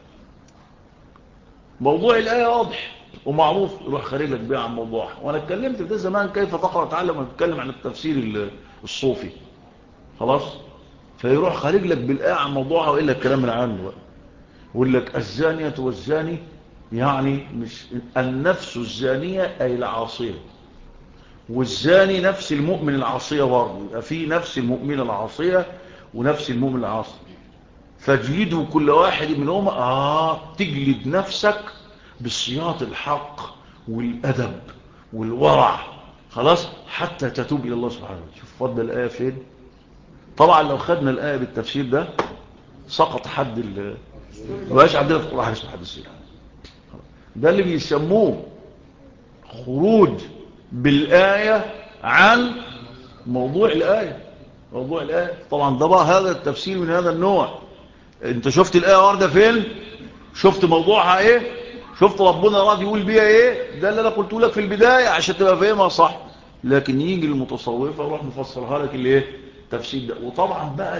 موضوع الآية واضح ومعروف، يروح خارج لك بيه عن موضوعها. وانا اتكلمت في ده زمان كيف تقرأ وتعلم ونتكلم عن التفسير الصوفي، خلاص. فيروح خارج لك بالآية عن موضوعها وإلا الكلام من عنه بقى. يقول لك الزانية والزاني، يعني مش النفس الزانية أي العاصية، والزاني نفس المؤمن العاصية برضه، يبقى في نفس المؤمن العاصية ونفس المؤمن العاصي. فاجلدوا كل واحد منهم تجلد نفسك بالصياط الحق والأدب والورع، خلاص، حتى تتوب إلى الله سبحانه وتعالى. شوف فضل الآية فين. طبعا لو خدنا الآية بالتفسير ده سقط حد مبقاش عندنا في القرآن اسمه حد السيرة. ده اللي بيسموه خروج بالآية عن موضوع الآية. طبعا ده بقى هذا التفسير من هذا النوع. انت شفت الآية واردة فين؟ شفت موضوعها ايه؟ شفت ربنا راضي يقول بيها ايه؟ ده اللي انا قلت لك في البداية عشان تبقى فاهمها صح. لكن يجي المتصوفة وراح مفسرها لك الايه؟ تفسير ده. وطبعا بقى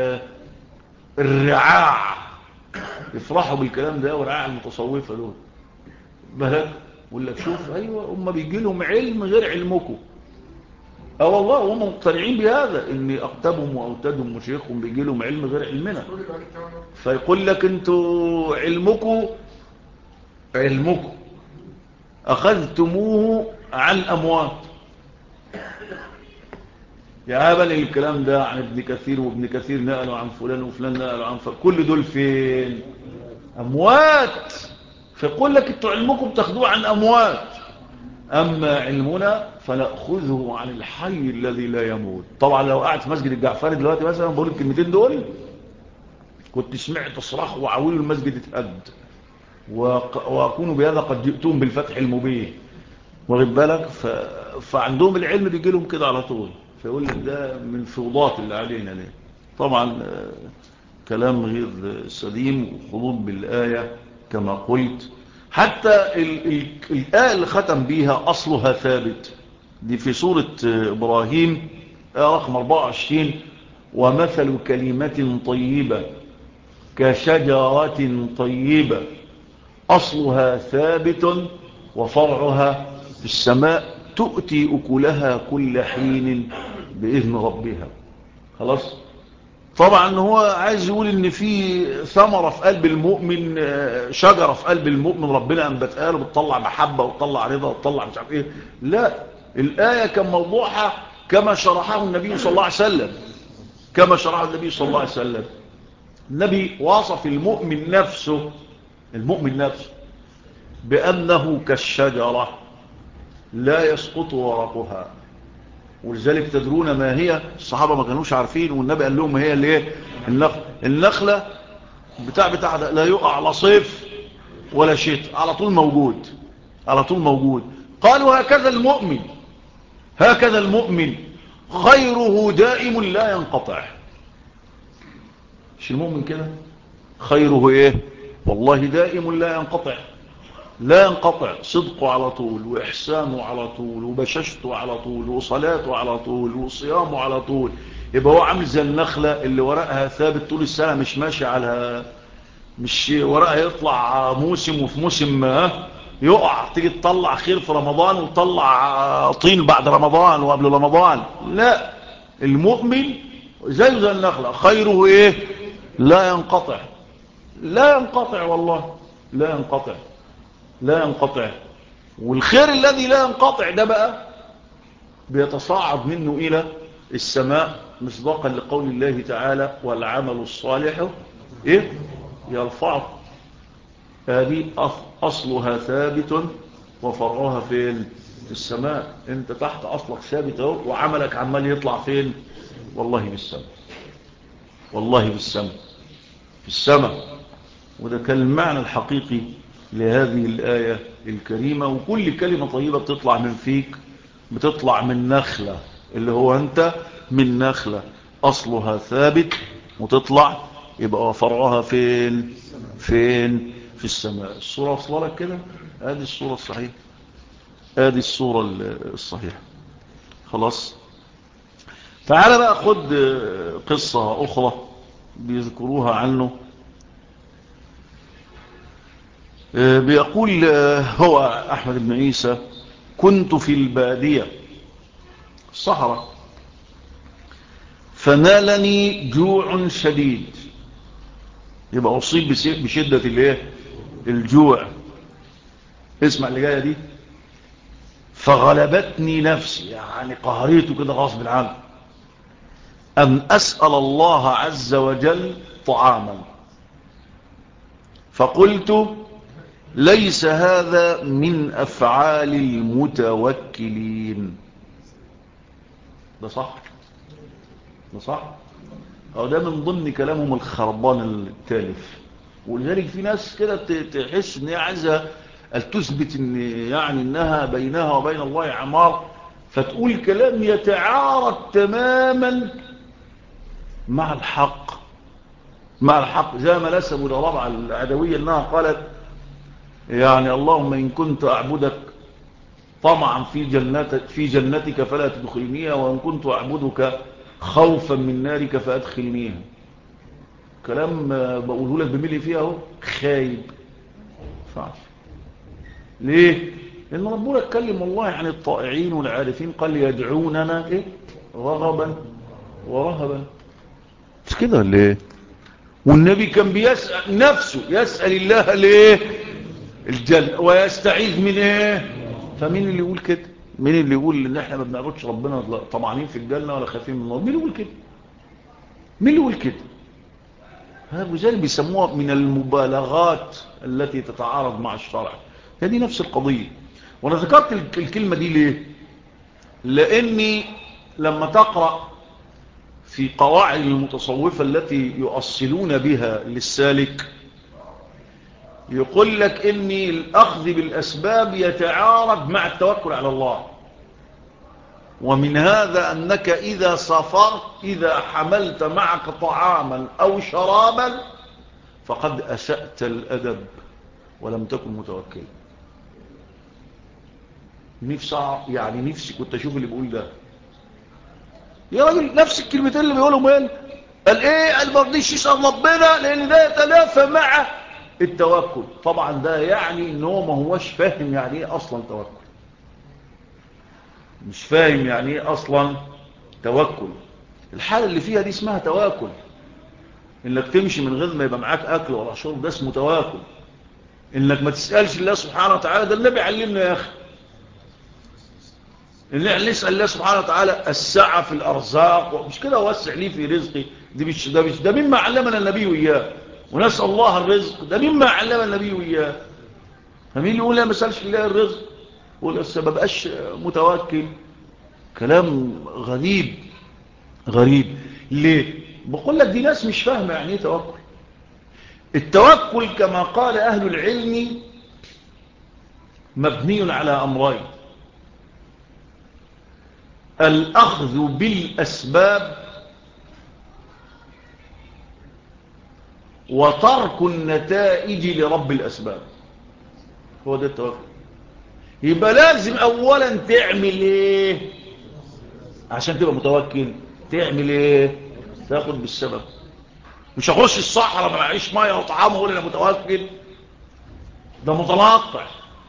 الرعاع يفرحوا بالكلام ده، ورعاع المتصوفة دول بلد. يقول لك شوف، ايوه هم بيجي لهم علم غير علمكم. والله هم مقتنعين بهذا، ان اقتبهم واوتادهم وشيخهم بيجي لهم علم غير علمنا. فيقول لك انتوا علمكم اخذتموه عن اموات. يا هبل الكلام ده عن ابن كثير، وابن كثير نقلوا عن فلان وفلان نقلوا عن فلان، كل دول فين؟ اموات. فيقول لك انتوا علمكم بتاخدوه عن اموات، أما علمنا فنأخذه عن الحي الذي لا يموت. طبعا لو قاعد في مسجد الجعفري دلوقتي مثلا بقول الكلمتين دول، كنت سمعت صراخ وعويل المسجد اتهد، وأكونوا بهذا قد جئتم بالفتح المبين، واخد بالك. فعندهم العلم بيجي لهم كده على طول. فيقول لك ده من فوضات اللي علينا دي. طبعا كلام غير سليم وخلوط بالآية كما قلت. حتى الآية اللي ختم بيها أصلها ثابت دي في سورة إبراهيم رقم 24، ومثل كلمة طيبة كشجرة طيبة أصلها ثابت وفرعها في السماء تؤتي أكلها كل حين بإذن ربها. خلاص. طبعا هو عايز يقول ان في ثمرة في قلب المؤمن، شجرة في قلب المؤمن ربنا انبتها له بتطلع محبة وتطلع رضا وتطلع مش عارف ايه. لا، الآية كان موضوعها كما شرحه النبي صلى الله عليه وسلم. النبي وصف المؤمن نفسه بأنه كالشجرة لا يسقط ورقها. ولذلك تدرون ما هي؟ الصحابة ما كانوش عارفين، والنبي قال لهم ما هي اللي ايه؟ النخلة بتاع ده لا يقع لا صيف ولا شتاء، على طول موجود. قالوا هكذا المؤمن خيره دائم لا ينقطع. مش المؤمن كده خيره ايه؟ والله دائم لا ينقطع. لا ينقطع، صدقه على طول، وإحسانه على طول، وبشاشته على طول، وصلاته على طول، وصيامه على طول. يبقى هو عامل زي النخلة اللي ورقها ثابت طول السنة، مش ماشي على، مش ورقها يطلع موسم وفي موسم يقع، تيجي تطلع خير في رمضان وتطلع طين بعد رمضان وقبل رمضان. لا، المؤمن زي النخلة، خيره ايه؟ لا ينقطع. لا ينقطع والله، لا ينقطع، لا ينقطع. والخير الذي لا ينقطع ده بقى بيتصاعد منه إلى السماء، مصداقا لقول الله تعالى: والعمل الصالح إيه؟ يرفعه. هذه أصلها ثابت وفرعها فين؟ في السماء. انت تحت أصلك ثابت اهو، وعملك عمال يطلع فين؟ والله في السماء، والله في السماء، في السماء. وده كان المعنى الحقيقي لهذه الآية الكريمة. وكل كلمة طيبة بتطلع من فيك بتطلع من نخلة، اللي هو أنت، من نخلة أصلها ثابت وتطلع، يبقى فرعها فين؟ فين؟ في السماء. الصورة وصل لك كده؟ هذه الصورة الصحيحة، هذه الصورة الصحيحة. خلاص. تعال بقى خد قصة أخرى بيذكروها عنه. بيقول هو أحمد بن عيسى: كنت في البادية الصحراء، فنالني جوع شديد. يبقى أصيب بشدة الايه؟ الجوع. اسمع اللي جاية دي: فغلبتني نفسي، يعني قهريته كده غصب عني، أن أسأل الله عز وجل طعاما، فقلت: ليس هذا من أفعال المتوكلين. ده صح، ده صح. أو ده من ضمن كلامهم الخربان التالف. ولذلك في ناس كده تحس ان هي عايزة تثبت ان يعني انها بينها وبين الله عمار، فتقول كلام يتعارض تماما مع الحق، مع الحق. زي ما نسبوا لربع العدوية انها قالت يعني: اللهم ان كنت اعبدك طمعا في جنتك فلا تدخلنيها، وان كنت اعبدك خوفا من نارك فادخلنيها. كلام بقوله لك بملي فيها اهو، خايب. فعش. ليه؟ لان ربنا اتكلم والله عن الطائعين والعارفين، قال: يدعوننا ايه؟ رغبا ورهبا. مش كده ليه؟ والنبي كان بيسأل نفسه، يسأل الله ليه الجنة، ويستعيذ من ايه؟ فمين اللي يقول كده؟ مين اللي يقول ان احنا ما بنعبدش ربنا طمعانين في الجنة ولا خايفين من النار؟ مين اللي يقول كده؟ مين اللي يقول كده؟ هذا بيسموها من المبالغات التي تتعارض مع الشرع. هذه نفس القضية. وانا ذكرت الكلمة دي ليه؟ لاني لما تقرأ في قواعد المتصوفة التي يؤصلون بها للسالك، يقول لك ان الاخذ بالاسباب يتعارض مع التوكل على الله. ومن هذا انك اذا سافرت، اذا حملت معك طعاما او شرابا، فقد اسأت الادب ولم تكن متوكلا. نفسي كنت اشوف اللي بيقول ده. يا راجل نفس الكلمتين اللي بيقولهم هنا، قال ايه؟ قال ما رضيش يسأل ربنا لان ده يتنافى مع التوكل. طبعا ده يعني ان هو ما هوش فاهم يعني ايه اصلا توكل، مش فاهم يعني ايه اصلا توكل. الحالة اللي فيها دي اسمها توكل، انك تمشي من غير ما يبقى معاك اكل ولا شرب، ده اسمه توكل. انك ما تسألش الله سبحانه وتعالى، ده النبي علمنا يا اخي ان احنا نسأل الله سبحانه وتعالى السعة في الارزاق، مش كده وسع لي في رزقي. ده مما علمنا النبي وإياه. ونسأل الله الرزق، ده مما علمنا النبي وإياه. فمين يقول لا ما سألش الله الرزق يقول ما بقاش متوكل؟ كلام غريب، غريب. ليه؟ بقول لك دي ناس مش فاهمة يعني ايه توكل. التوكل كما قال اهل العلم مبني على امرين: الاخذ بالاسباب، وترك النتائج لرب الاسباب. هو ده التوكل. يبقى لازم اولا تعمل ايه عشان تبقى متوكل؟ تعمل ايه؟ تاخد بالسبب. مش هخش الصحراء ما معيش ميه وطعام واقول انا متوكل. ده متنطع،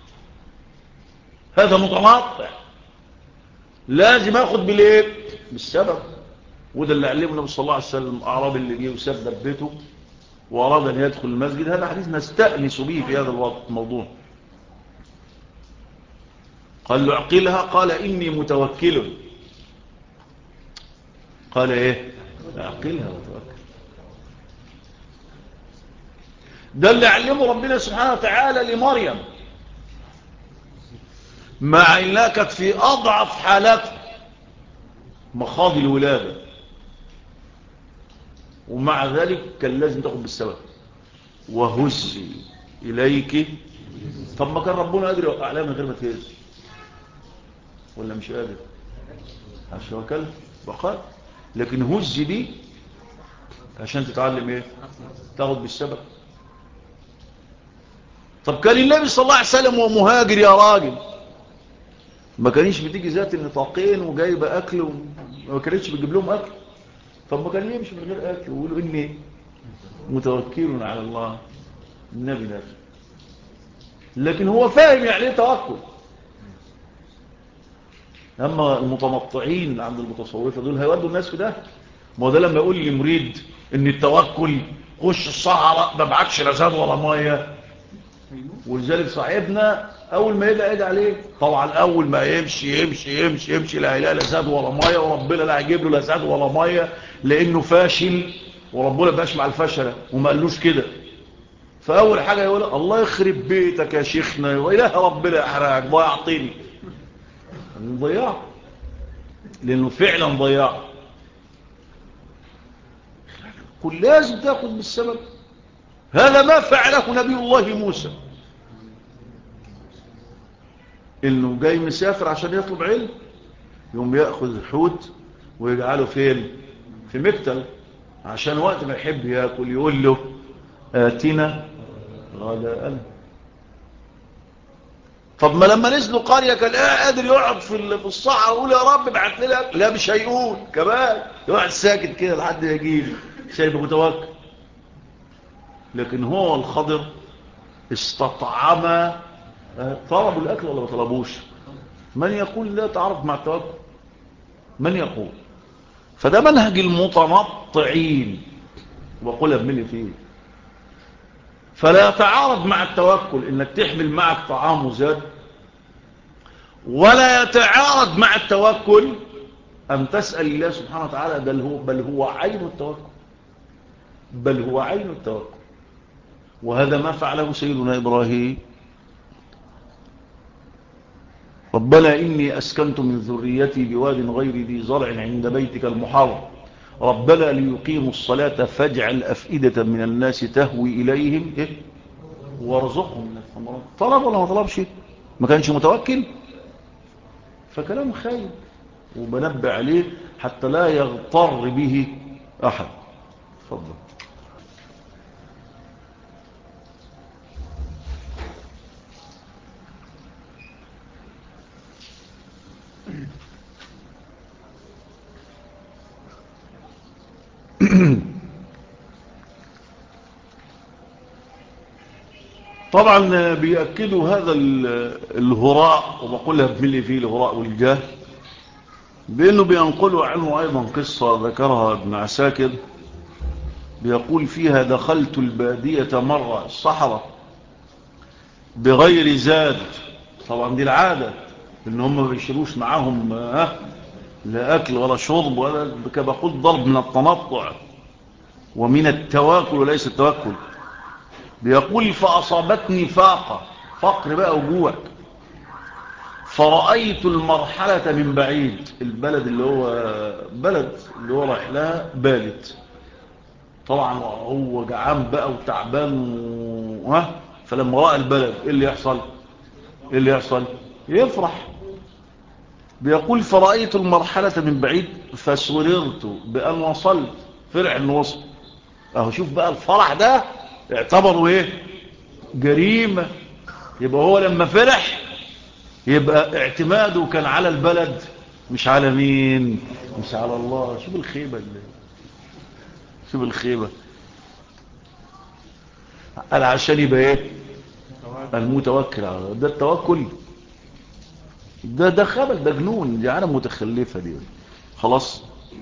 هذا متنطع. لازم اخد بالايه؟ بالسبب. وده اللي علمه النبي صلى الله عليه وسلم. اعرابي اللي جه وساب دبته واراد ان يدخل المسجد، هذا حديث نستأنس به في هذا الموضوع. قال له اعقلها، قال اني متوكل. قال ايه؟ اعقلها وتوكل. ده اللي علمه ربنا سبحانه وتعالى لمريم، مع انها كانت في اضعف حالاتها، مخاض الولاده، ومع ذلك كان لازم تاخد بالسبب. وهزي اليك. طب ما كان ربنا قادر يوقع عليها من غير ما تهز، ولا مش قادر؟ عشان وكل بقال. لكن هزي دي عشان تتعلم ايه؟ تاخد بالسبب. طب كان النبي صلى الله عليه وسلم ومهاجر يا راجل، ما كانش بتيجي ذات النطاقين وجايبه اكل وما كانتش بتجيب لهم اكل. طب ما كان يمشي من غير اكل ويقولوا اني متوكل على الله. النبي نفسه، لكن هو فاهم يعني ايه توكل. اما المتنطعين عند المتصوفه دول هيودوا الناس في ده. ما هو ده لما يقول لي مريد ان التوكل خش الصحراء ما معكش لا زاد ولا ميه. ولذلك صاحبنا اول ما يدعي عليه طبعا اول ما يمشي لا اله لا زاد ولا ميه، وربنا لا هيجيب له لا زاد ولا ميه لانه فاشل، وربنا باش مع الفشله وما قالوش كده. فاول حاجه يقول الله يخرب بيتك يا شيخنا واله ربنا يحرقك ضيعتني. ضياع، لانه فعلا ضياع. كل لازم تاخذ بالسبب. هذا ما فعله نبي الله موسى، انه جاي مسافر عشان يطلب علم، يوم ياخذ الحوت ويجعله فين؟ في مكتل، عشان وقت ما يحب ياكل يقول له آتنا غداءنا. طب ما لما نزلوا قريه كان قادر يقعد في الصحراء ويقول يا رب ابعت لنا. لا مش هيقول كمان، يقعد ساكت كده لحد ما يجيله. شايف متوكل. لكن هو الخضر استطعم. طلبوا الاكل ولا ما طلبوش؟ من يقول لا تعرف مع التوكل؟ من يقول؟ فده منهج المتنطعين، وقلها بملي فيه. فلا يتعارض مع التوكل انك تحمل معك طعام وزاد، ولا يتعارض مع التوكل ان تسأل الله سبحانه وتعالى. بل هو عين التوكل. بل هو عين التوكل. وهذا ما فعله سيدنا إبراهيم. ربنا إني أسكنت من ذريتي بواد غير ذي زرع عند بيتك المحرم ربنا ليقيموا الصلاة فاجعل أفئدة من الناس تهوي إليهم وارزقهم من الثمرات. طلب ولا ما طلبش؟ ما كانش متوكل. فكلام خير وبنبه عليه حتى لا يغتر به أحد. تفضل. طبعا بيأكدوا هذا الهراء، وبقولها بملي فيه الهراء والجاه، بأنه بينقلوا عنه أيضا قصة ذكرها ابن عساكر، بيقول فيها دخلت البادية مرة الصحراء بغير زاد. طبعا دي العادة ان هم ما بيشيلوش معاهم لا أكل ولا شرب ولا بقول ضرب من التنطع ومن التواكل وليس التوكل. بيقول فأصابتني فاقة، فقر بقى وجوع، فرأيت المرحلة من بعيد. البلد اللي هو رايح لها بالت. طبعا هو جعان بقى وتعبان فلما رأى البلد ايه اللي يحصل؟ يفرح. بيقول فرأيت المرحلة من بعيد فسررت بأن وصلت. فرح انه وصل. اهو شوف بقى الفرح ده اعتبروا ايه؟ جريمة. يبقى هو لما فرح يبقى اعتماده كان على البلد مش على مين، مش على الله. شوف الخيبة شوف الخيبة. قال عشان يبقى ايه؟ المتوكل على الله. ده التوكل ده خبل، ده جنون، دي عالم متخلفة دي. خلاص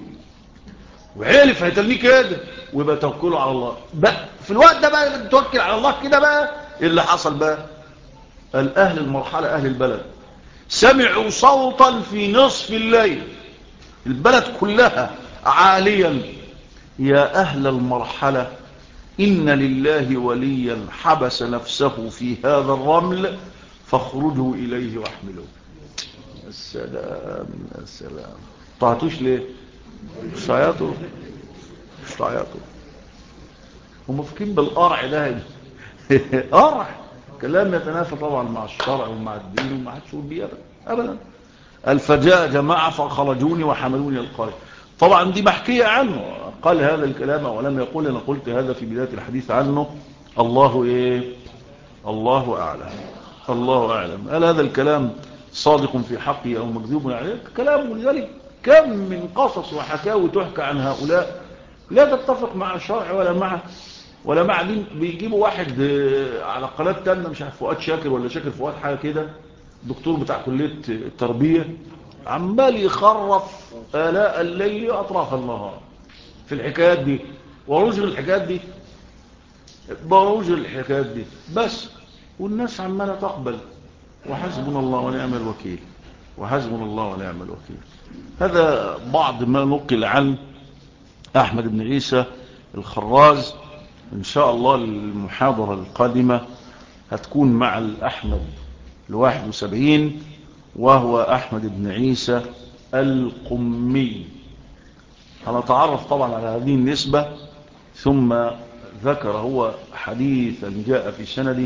وعرف هيتلميه كده ويبقى توكله على الله بقى. في الوقت ده بقى توكل على الله كده بقى. إيه اللي حصل بقى؟ الأهل المرحلة أهل البلد سمعوا صوتا في نصف الليل، البلد كلها عاليا: يا أهل المرحلة إن لله وليا حبس نفسه في هذا الرمل فاخرجوا إليه واحملوه. السلام السلام. طلعتوش ليه؟ مش عياطوا، مش عياطوا. هم فاكرين بالقرع ده قرع كلام يتنافى طبعا مع الشرع ومع الدين وما حدش يقول بيه ابدا. الفجاء جماعه فخرجوني وحملوني القريه. طبعا دي محكيه عنه، قال هذا الكلام ولم يقول انا قلت هذا في بدايه الحديث عنه. الله ايه؟ الله اعلم، الله اعلم. هل هذا الكلام صادق في حقه او مكذوب عليه؟ كلام. ولذلك كم من قصص وحكاوي تحكى عن هؤلاء لا تتفق مع الشرع ولا مع دين. بيجيبوا واحد على قناه تانية مش عارف فؤاد شاكر ولا شاكر فؤاد حاجه كده، دكتور بتاع كليه التربيه، عمال يخرف آلاء الليل اطراف النهار في الحكايات دي ورجل الحكايات دي ضروج الحكايات دي بس، والناس عماله تقبل. وحسبنا الله ونعم الوكيل، وحسبنا الله ونعم الوكيل. هذا بعض ما نقل عن أحمد بن عيسى الخراز. إن شاء الله المحاضرة القادمة هتكون مع الأحمد 71، وهو أحمد بن عيسى القمي. هنتعرف طبعا على هذه النسبة. ثم ذكر هو حديثا جاء في سنده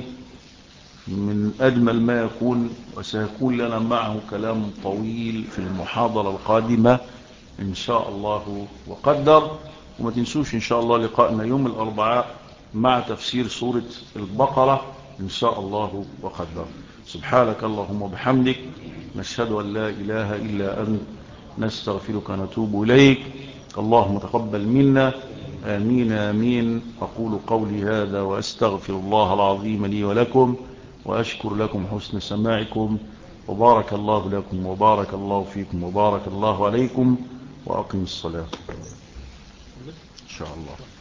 من أجمل ما يكون، وسيكون لنا معه كلام طويل في المحاضرة القادمة إن شاء الله وقدر. وما تنسوش إن شاء الله لقاءنا يوم الأربعاء مع تفسير سورة البقرة إن شاء الله وقدر. سبحانك اللهم وبحمدك، نشهد أن لا إله إلا أنت، نستغفرك ونتوب إليك. اللهم تقبل منا، آمين آمين. أقول قولي هذا وأستغفر الله العظيم لي ولكم، وأشكر لكم حسن سماعكم، وبارك الله لكم وبارك الله فيكم وبارك الله عليكم. وأقم الصلاة إن شاء الله.